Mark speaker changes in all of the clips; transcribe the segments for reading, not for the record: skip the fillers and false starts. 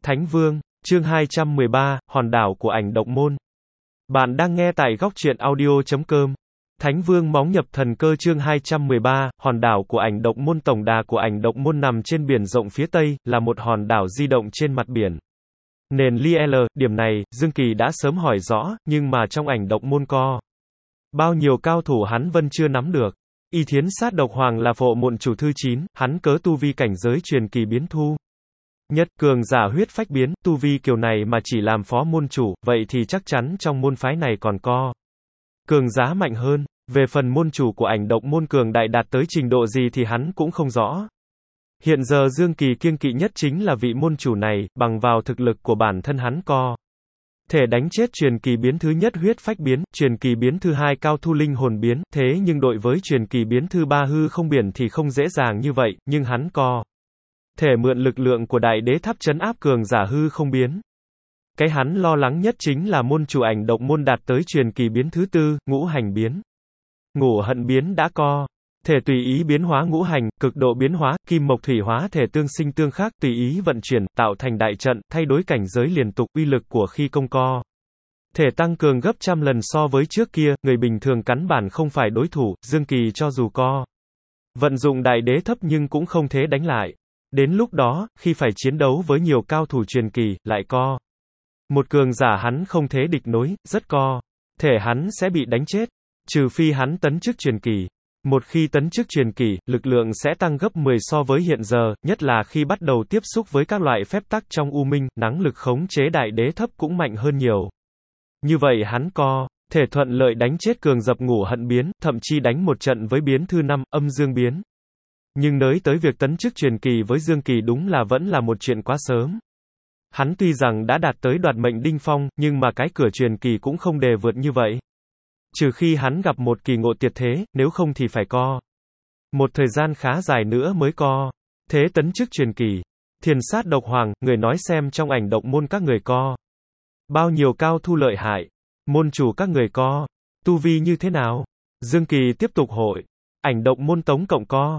Speaker 1: Thánh Vương, chương 213, hòn đảo của ảnh Động Môn. Bạn đang nghe tại góc truyện audio.com. Thánh Vương Móng Nhập Thần Cơ chương 213, hòn đảo của ảnh Động Môn. Tổng đà của ảnh Động Môn nằm trên biển rộng phía Tây, là một hòn đảo di động trên mặt biển. Nền Liel, điểm này, Dương Kỳ đã sớm hỏi rõ, nhưng mà trong ảnh Động Môn có bao nhiêu cao thủ hắn vẫn chưa nắm được. Y Thiến Sát Độc Hoàng là phộ môn chủ thứ 9, hắn cớ tu vi cảnh giới truyền kỳ biến thu nhất, cường giả huyết phách biến, tu vi kiểu này mà chỉ làm phó môn chủ, vậy thì chắc chắn trong môn phái này còn có cường giá mạnh hơn. Về phần môn chủ của ảnh Động Môn cường đại đạt tới trình độ gì thì hắn cũng không rõ. Hiện giờ Dương Kỳ kiêng kỵ nhất chính là vị môn chủ này, bằng vào thực lực của bản thân hắn có thể đánh chết truyền kỳ biến thứ nhất huyết phách biến, truyền kỳ biến thứ hai cao thu linh hồn biến, thế nhưng đối với truyền kỳ biến thứ ba hư không biển thì không dễ dàng như vậy, nhưng hắn có thể mượn lực lượng của đại đế tháp trấn áp cường giả hư không biến. Cái hắn lo lắng nhất chính là môn chủ ảnh Động Môn đạt tới truyền kỳ biến thứ tư, ngũ hành biến. Ngũ hận biến đã có thể tùy ý biến hóa ngũ hành, cực độ biến hóa, kim mộc thủy hóa thể tương sinh tương khắc, tùy ý vận chuyển, tạo thành đại trận, thay đổi cảnh giới liên tục, uy lực của khi công co thể tăng cường gấp trăm lần so với trước kia, người bình thường cắn bản không phải đối thủ, Dương Kỳ cho dù có vận dụng đại đế thấp nhưng cũng không thể đánh lại. Đến lúc đó, khi phải chiến đấu với nhiều cao thủ truyền kỳ, lại có một cường giả hắn không thể địch nối, rất có thể hắn sẽ bị đánh chết, trừ phi hắn tấn chức truyền kỳ. Một khi tấn chức truyền kỳ, lực lượng sẽ tăng gấp 10 so với hiện giờ, nhất là khi bắt đầu tiếp xúc với các loại phép tắc trong U Minh, năng lực khống chế đại đế thấp cũng mạnh hơn nhiều. Như vậy hắn có thể thuận lợi đánh chết cường dập ngũ hận biến, thậm chí đánh một trận với biến thứ 5, âm dương biến. Nhưng nới tới việc tấn chức truyền kỳ với Dương Kỳ đúng là vẫn là một chuyện quá sớm. Hắn tuy rằng đã đạt tới đoạt mệnh đinh phong, nhưng mà cái cửa truyền kỳ cũng không đề vượt như vậy. Trừ khi hắn gặp một kỳ ngộ tuyệt thế, nếu không thì phải có một thời gian khá dài nữa mới có thế tấn chức truyền kỳ. Thiền Sát Độc Hoàng, người nói xem trong ảnh Động Môn các người có bao nhiêu cao thu lợi hại, môn chủ các người có tu vi như thế nào? Dương Kỳ tiếp tục hỏi. Ảnh Động Môn tổng cộng có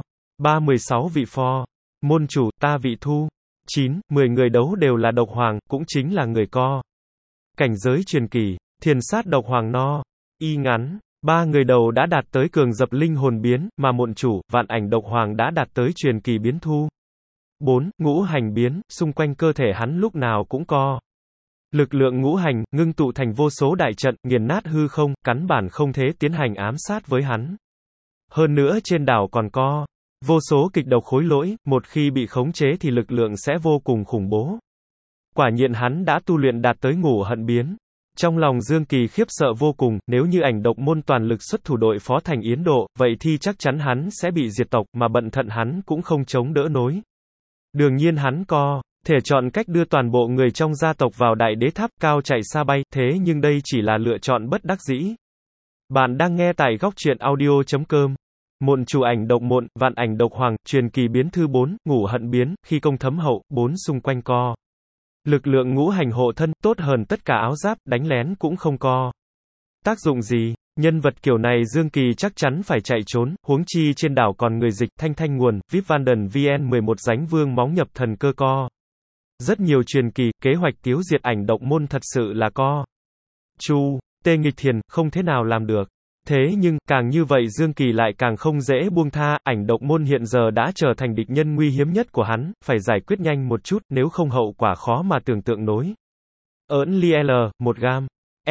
Speaker 1: 36 vị phó môn chủ, ta vị thu 9, 10 người đấu đều là Độc Hoàng, cũng chính là người có cảnh giới truyền kỳ. Thiền Sát Độc Hoàng no y ngắn, 3 người đầu đã đạt tới cường dập linh hồn biến, mà môn chủ, Vạn Ảnh Độc Hoàng đã đạt tới truyền kỳ biến thu 4, ngũ hành biến, xung quanh cơ thể hắn lúc nào cũng có lực lượng ngũ hành, ngưng tụ thành vô số đại trận, nghiền nát hư không, cắn bản không thể tiến hành ám sát với hắn. Hơn nữa trên đảo còn có vô số kịch độc khối lỗi, một khi bị khống chế thì lực lượng sẽ vô cùng khủng bố. Quả nhiên hắn đã tu luyện đạt tới ngũ hận biến. Trong lòng Dương Kỳ khiếp sợ vô cùng, nếu như ảnh Động Môn toàn lực xuất thủ đội phó thành Yến Độ, vậy thì chắc chắn hắn sẽ bị diệt tộc, mà bận thận hắn cũng không chống đỡ nổi. Đương nhiên hắn có thể chọn cách đưa toàn bộ người trong gia tộc vào đại đế tháp cao chạy xa bay, thế nhưng đây chỉ là lựa chọn bất đắc dĩ. Bạn đang nghe tại góc truyện audio.com. Môn chủ ảnh Động Môn, Vạn Ảnh Độc Hoàng, truyền kỳ biến thứ 4, ngũ hận biến, khi công thấm hậu, 4 xung quanh co lực lượng ngũ hành hộ thân, tốt hơn tất cả áo giáp, đánh lén cũng không có tác dụng gì. Nhân vật kiểu này Dương Kỳ chắc chắn phải chạy trốn, huống chi trên đảo còn người dịch, Thanh Thanh Nguồn, VIP Vanden VN11 Dánh Vương Móng Nhập Thần Cơ co rất nhiều truyền kỳ, kế hoạch tiêu diệt ảnh Động Môn thật sự là có Chu Tê nghịch thiền, không thế nào làm được. Thế nhưng, càng như vậy Dương Kỳ lại càng không dễ buông tha, ảnh Động Môn hiện giờ đã trở thành địch nhân nguy hiểm nhất của hắn, phải giải quyết nhanh một chút, nếu không hậu quả khó mà tưởng tượng nổi. Ỡn Liel, 1 gam.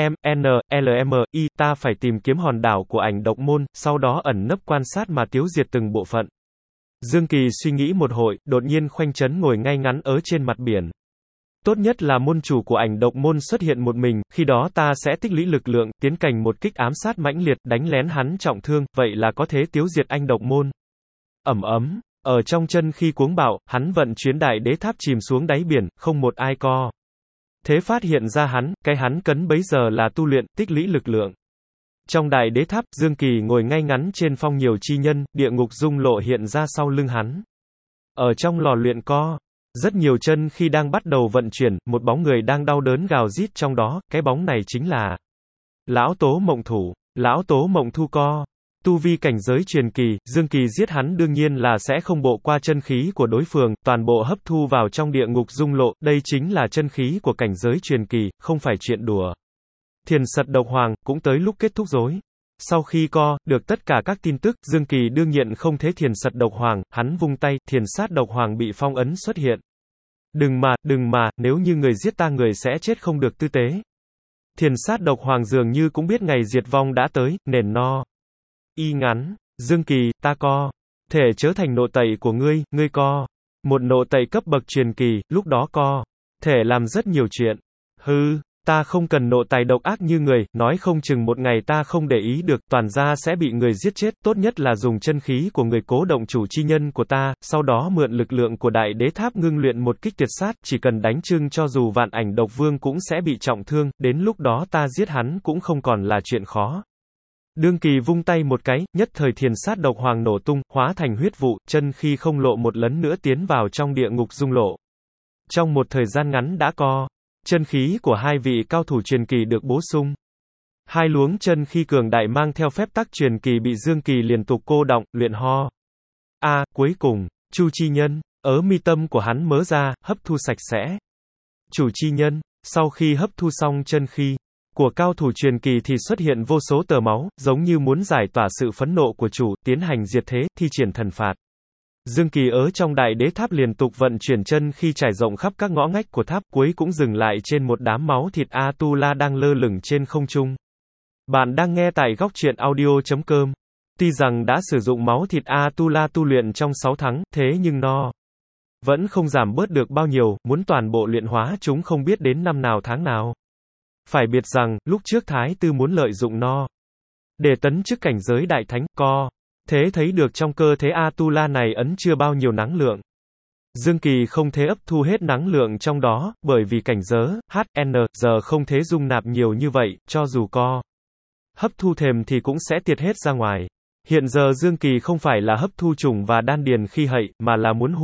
Speaker 1: LMI, ta phải tìm kiếm hòn đảo của ảnh Động Môn, sau đó ẩn nấp quan sát mà tiêu diệt từng bộ phận. Dương Kỳ suy nghĩ một hồi, đột nhiên khoanh chấn ngồi ngay ngắn ở trên mặt biển. Tốt nhất là môn chủ của ảnh Động Môn xuất hiện một mình, khi đó ta sẽ tích lũy lực lượng, tiến hành một kích ám sát mãnh liệt, đánh lén hắn trọng thương, vậy là có thể tiêu diệt anh Động Môn. Ầm ấm, ở trong chân khi cuống bạo, hắn vận chuyến đại đế tháp chìm xuống đáy biển, không một ai co thế phát hiện ra hắn, cái hắn cấn bấy giờ là tu luyện, tích lũy lực lượng. Trong đại đế tháp, Dương Kỳ ngồi ngay ngắn trên phong nhiều chi nhân, địa ngục dung lộ hiện ra sau lưng hắn. Ở trong lò luyện co rất nhiều chân khi đang bắt đầu vận chuyển, một bóng người đang đau đớn gào rít trong đó, cái bóng này chính là Lão Tố Mộng Thủ, Lão Tố Mộng Thu co Tu vi cảnh giới truyền kỳ, Dương Kỳ giết hắn đương nhiên là sẽ không bộ qua chân khí của đối phương, toàn bộ hấp thu vào trong địa ngục dung lộ, đây chính là chân khí của cảnh giới truyền kỳ, không phải chuyện đùa. Thiền Sật Độc Hoàng, cũng tới lúc kết thúc rồi. Sau khi được tất cả các tin tức, Dương Kỳ đương nhiên không thấy Thiền Sật Độc Hoàng, hắn vung tay, Thiền Sát Độc Hoàng bị phong ấn xuất hiện. Đừng mà, nếu như người giết ta người sẽ chết không được tư tế. Thiền Sát Độc Hoàng dường như cũng biết ngày diệt vong đã tới, nền no. Y ngắn, Dương Kỳ, ta thể chớ thành nộ tẩy của ngươi một nộ tẩy cấp bậc truyền kỳ, lúc đó thể làm rất nhiều chuyện. Hừ, ta không cần nộ tài độc ác như người, nói không chừng một ngày ta không để ý được, toàn gia sẽ bị người giết chết, tốt nhất là dùng chân khí của người cố động chủ chi nhân của ta, sau đó mượn lực lượng của đại đế tháp ngưng luyện một kích tuyệt sát, chỉ cần đánh trưng cho dù vạn ảnh độc vương cũng sẽ bị trọng thương, đến lúc đó ta giết hắn cũng không còn là chuyện khó. Dương Kỳ vung tay một cái, nhất thời Thiền Sát Độc Hoàng nổ tung, hóa thành huyết vụ, chân khí không lộ một lần nữa tiến vào trong địa ngục dung lộ. Trong một thời gian ngắn đã chân khí của hai vị cao thủ truyền kỳ được bổ sung. Hai luống chân khí cường đại mang theo phép tắc truyền kỳ bị Dương Kỳ liên tục cô đọng, luyện ho. Cuối cùng, Chu chi nhân, mi tâm của hắn mớ ra, hấp thu sạch sẽ. Chủ chi nhân, sau khi hấp thu xong chân khí của cao thủ truyền kỳ thì xuất hiện vô số tờ máu, giống như muốn giải tỏa sự phẫn nộ của chủ, tiến hành diệt thế, thi triển thần phạt. Dương Kỳ ở trong đại đế tháp liên tục vận chuyển chân khi trải rộng khắp các ngõ ngách của tháp, cuối cũng dừng lại trên một đám máu thịt A-tu-la đang lơ lửng trên không trung. Bạn đang nghe tại góc truyện audio.com. Tuy rằng đã sử dụng máu thịt A-tu-la tu luyện trong 6 tháng, thế nhưng nó vẫn không giảm bớt được bao nhiêu, muốn toàn bộ luyện hóa chúng không biết đến năm nào tháng nào. Phải biết rằng, lúc trước Thái Tư muốn lợi dụng nó để tấn chức cảnh giới đại thánh, thế thấy được trong cơ thể A-tu-la này ẩn chưa bao nhiêu năng lượng. Dương Kỳ không thể ấp thu hết năng lượng trong đó, bởi vì cảnh giới giờ không thể dung nạp nhiều như vậy, cho dù hấp thu thềm thì cũng sẽ tiệt hết ra ngoài. Hiện giờ Dương Kỳ không phải là hấp thu trùng và đan điền khi hậy, mà là muốn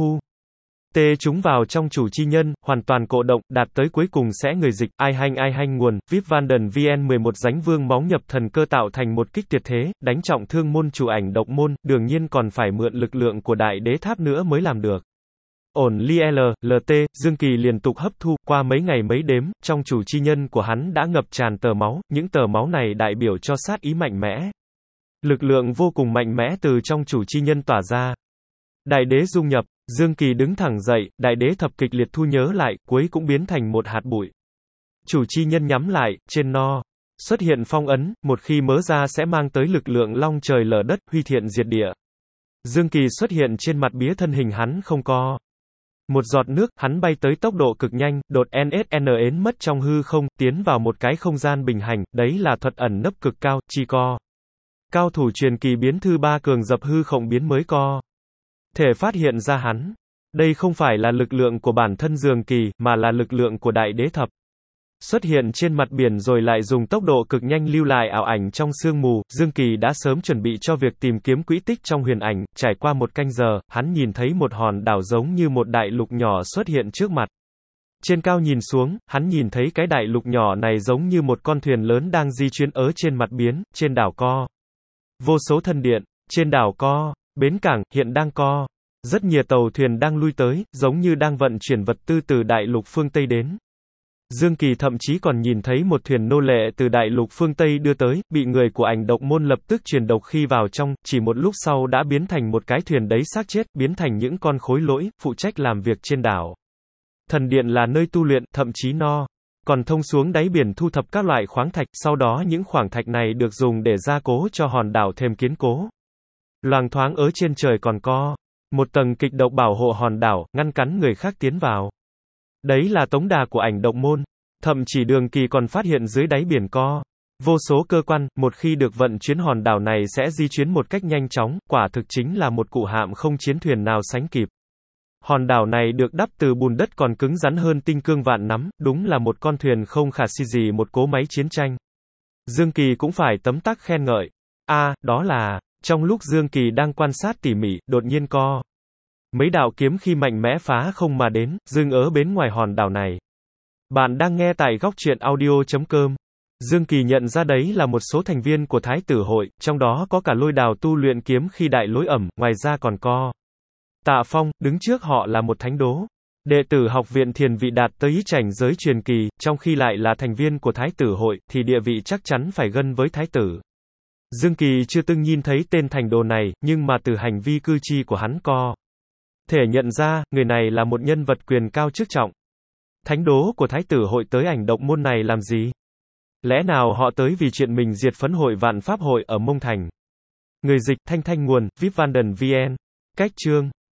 Speaker 1: tê chúng vào trong chủ chi nhân, hoàn toàn cổ động, đạt tới cuối cùng sẽ người dịch, ai hanh nguồn, VIP Vanden VN11 Dánh Vương Móng Nhập Thần Cơ tạo thành một kích tuyệt thế, đánh trọng thương môn chủ ảnh độc môn, đương nhiên còn phải mượn lực lượng của đại đế tháp nữa mới làm được. Ổn LT, Dương Kỳ liên tục hấp thu, qua mấy ngày mấy đêm, trong chủ chi nhân của hắn đã ngập tràn tờ máu, những tờ máu này đại biểu cho sát ý mạnh mẽ. Lực lượng vô cùng mạnh mẽ từ trong chủ chi nhân tỏa ra. Đại đế dung nhập, Dương Kỳ đứng thẳng dậy, đại đế thập kịch liệt thu nhớ lại, cuối cũng biến thành một hạt bụi. Chủ chi nhân nhắm lại, trên nó xuất hiện phong ấn, một khi mớ ra sẽ mang tới lực lượng long trời lở đất, huy thiện diệt địa. Dương Kỳ xuất hiện trên mặt bía, thân hình hắn không có một giọt nước, hắn bay tới tốc độ cực nhanh, đột NSN ến mất trong hư không, tiến vào một cái không gian bình hành, đấy là thuật ẩn nấp cực cao, chỉ cao thủ truyền kỳ biến thư ba cường dập hư không biến mới thể phát hiện ra hắn. Đây không phải là lực lượng của bản thân Dương Kỳ, mà là lực lượng của đại đế thập. Xuất hiện trên mặt biển rồi lại dùng tốc độ cực nhanh lưu lại ảo ảnh trong sương mù, Dương Kỳ đã sớm chuẩn bị cho việc tìm kiếm quỹ tích trong huyền ảnh, trải qua một canh giờ, hắn nhìn thấy một hòn đảo giống như một đại lục nhỏ xuất hiện trước mặt. Trên cao nhìn xuống, hắn nhìn thấy cái đại lục nhỏ này giống như một con thuyền lớn đang di chuyển ở trên mặt biển, trên đảo vô số thân điện, trên đảo bến cảng, hiện đang rất nhiều tàu thuyền đang lui tới, giống như đang vận chuyển vật tư từ đại lục phương Tây đến. Dương Kỳ thậm chí còn nhìn thấy một thuyền nô lệ từ đại lục phương Tây đưa tới, bị người của ảnh độc môn lập tức truyền độc khi vào trong, chỉ một lúc sau đã biến thành một cái thuyền đấy xác chết, biến thành những con khối lỗi, phụ trách làm việc trên đảo. Thần điện là nơi tu luyện, thậm chí nó còn thông xuống đáy biển thu thập các loại khoáng thạch, sau đó những khoáng thạch này được dùng để gia cố cho hòn đảo thêm kiên cố. Loáng thoáng ở trên trời còn một tầng kịch độc bảo hộ hòn đảo, ngăn cản người khác tiến vào. Đấy là tống đà của ảnh độc môn. Thậm chí Đường Kỳ còn phát hiện dưới đáy biển vô số cơ quan, một khi được vận chuyển hòn đảo này sẽ di chuyển một cách nhanh chóng, quả thực chính là một cụ hạm không chiến thuyền nào sánh kịp. Hòn đảo này được đắp từ bùn đất còn cứng rắn hơn tinh cương vạn nắm, đúng là một con thuyền không khả si gì, một cỗ máy chiến tranh. Dương Kỳ cũng phải tấm tắc khen ngợi. Đó là, trong lúc Dương Kỳ đang quan sát tỉ mỉ, đột nhiên mấy đạo kiếm khi mạnh mẽ phá không mà đến, dừng ở bên ngoài hòn đảo này. Bạn đang nghe tại góc truyện audio.com. Dương Kỳ nhận ra đấy là một số thành viên của Thái tử hội, trong đó có cả Lôi Đào tu luyện kiếm khi đại lối ẩm, ngoài ra còn có Tạ Phong, đứng trước họ là một thánh đố. Đệ tử học viện thiền vị đạt tới chảnh giới truyền kỳ, trong khi lại là thành viên của Thái tử hội, thì địa vị chắc chắn phải gân với Thái tử. Dương Kỳ chưa từng nhìn thấy tên thành đồ này, nhưng mà từ hành vi cư chi của hắn có thể nhận ra, người này là một nhân vật quyền cao chức trọng. Thánh đố của Thái tử hội tới Ảnh Động Môn này làm gì? Lẽ nào họ tới vì chuyện mình diệt phấn hội Vạn Pháp hội ở Mông Thành? Người dịch, Thanh Thanh nguồn, VIP Văn Đần VN. Cách chương